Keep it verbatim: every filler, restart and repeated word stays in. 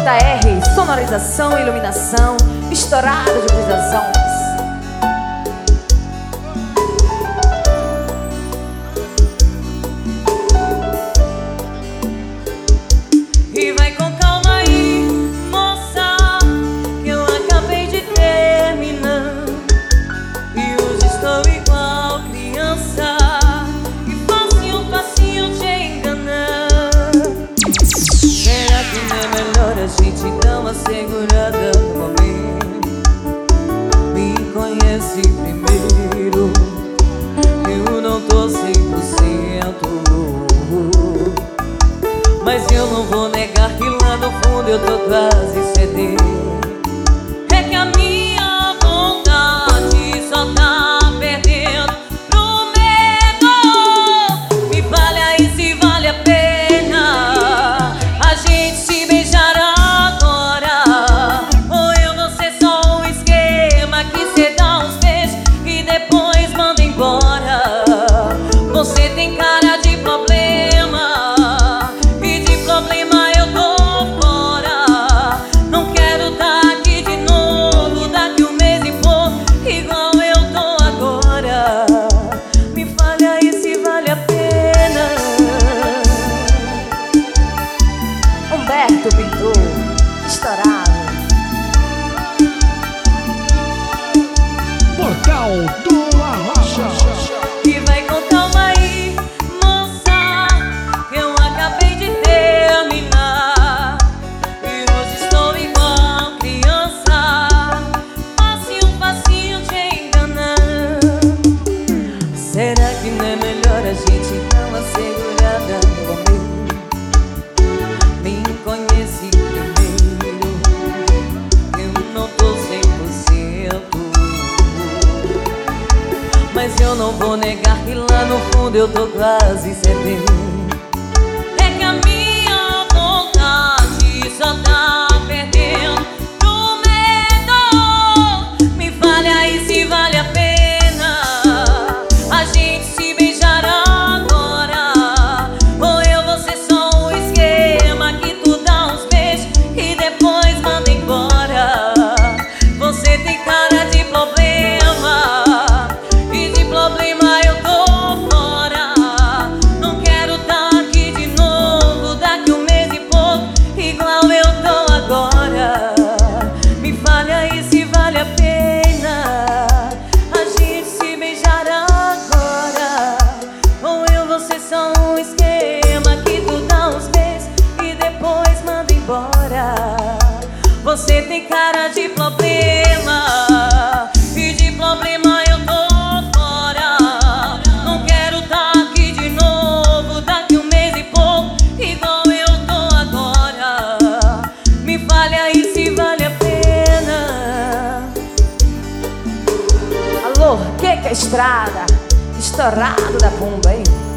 J R, sonorização e iluminação, estourada de brisazões. E vai com calma aí, moça, que eu acabei de terminar. E hoje estou igual criança, e facinho, facinho te enganar. Será que não é melhor a gente dar uma segurada no momento? Me conhece primeiro, eu não tô cem por cento. Mas eu não vou negar que lá no fundo eu tô quase cedendo. É que a minha vontade só tá perdendo pro medo. Me fale aí se vale a pena a gente se beijar agora, ou eu vou ser só um esquema que cê dá uns beijos e depois manda embora. Você tem cara de problema, problema eu tô fora. Não quero tá aqui de novo daqui um mês e pouco, igual eu tô agora. Me fale aí se vale a pena. Humberto Pintor, estourado. Portal do Arrocha. E vai com calma aí, moça, que eu acabei de terminar. E hoje estou igual criança, facinho, facinho te enganar. Será que não é melhor a gente dar uma segurada no momento? Me conhece primeiro, eu não tô cem por cento. Mas eu não vou negar que lá no fundo eu tô quase cedendo. É que a minha vontade só tá perdendo pro medo. Me fale aí se vale a pena a gente se beijar agora, ou eu vou ser só um esquema que tu dá uns beijos e depois manda embora. Você tem cara de problema, e de problema eu tô fora. Não quero tá aqui de novo daqui um mês e pouco, igual eu tô agora. Me fale aí se vale a pena a gente se beijar agora, ou eu vou ser só um esquema que tu dá uns beijos e depois manda embora. Você tem cara de problema, e de problema eu tô fora. Não quero tá aqui de novo daqui um mês e pouco, igual eu tô agora. Me fale aí se vale a pena. Alô, que que é estrada? Estourado da Pumba, hein?